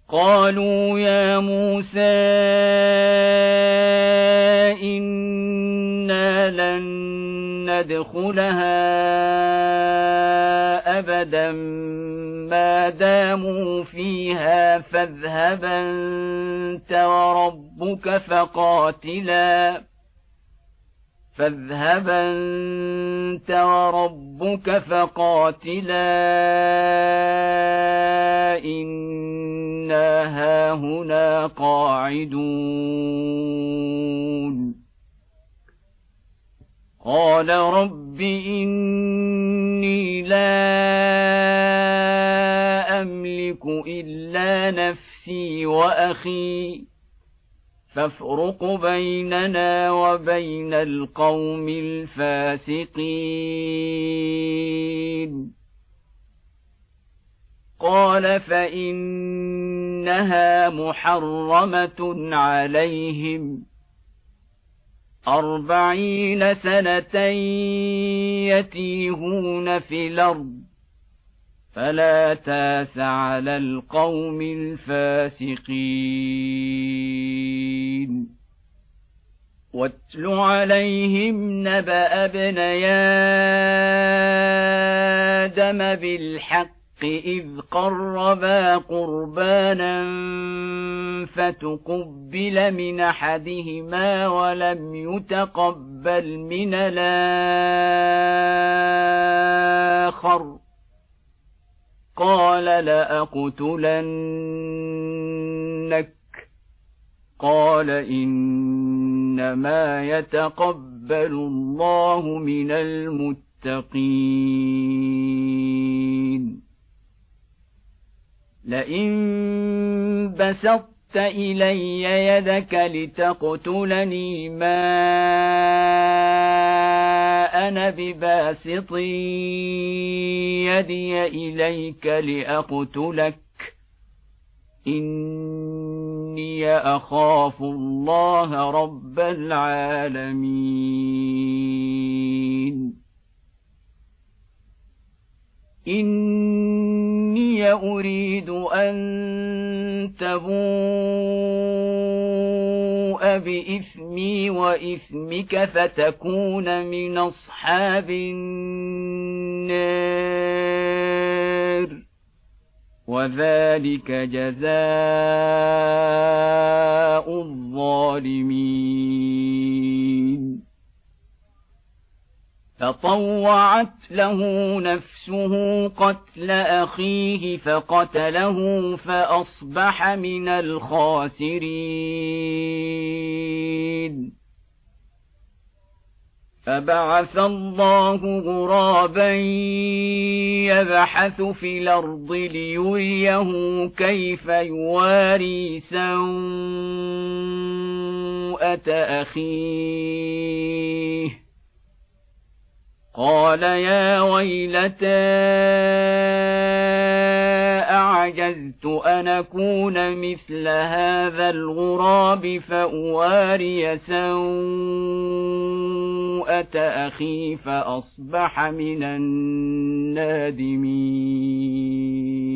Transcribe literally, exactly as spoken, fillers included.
قالوا يا موسى إنا لن ندخلها أبدا ما داموا فيها فاذهب أنت وربك فقاتلا فاذهب أنت وربك فقاتلا إنا هاهنا قاعدون قال رب إني لا أملك إلا نفسي وأخي فافرق بيننا وبين القوم الفاسقين قال فإنها محرمة عليهم أربعين سنة يتيهون في الأرض فلا تاس على القوم الفاسقين واتل عليهم نبأ ابني آدم بالحق إذ قربا قربانا فتقبل من أحدهما ولم يتقبل من الآخر قال لأقتلنك قال إنما يتقبل الله من المتقين لئن بسطت إلي يدك لتقتلني ما أنا بباسط يدي إليك لأقتلك إني أخاف الله رب العالمين إني أريد أن تبوء بإثمي وإثمك فتكون من أصحاب النار وذلك جزاء الظالمين فطوعت له نفسه قتل أخيه فقتله فأصبح من الخاسرين فبعث الله غرابا يبحث في الأرض ليريه كيف يواري سوءة أخيه قال يا ويلتى أعجزت أن أكون مثل هذا الغراب فأواري سوءة أخي فأصبح من النادمين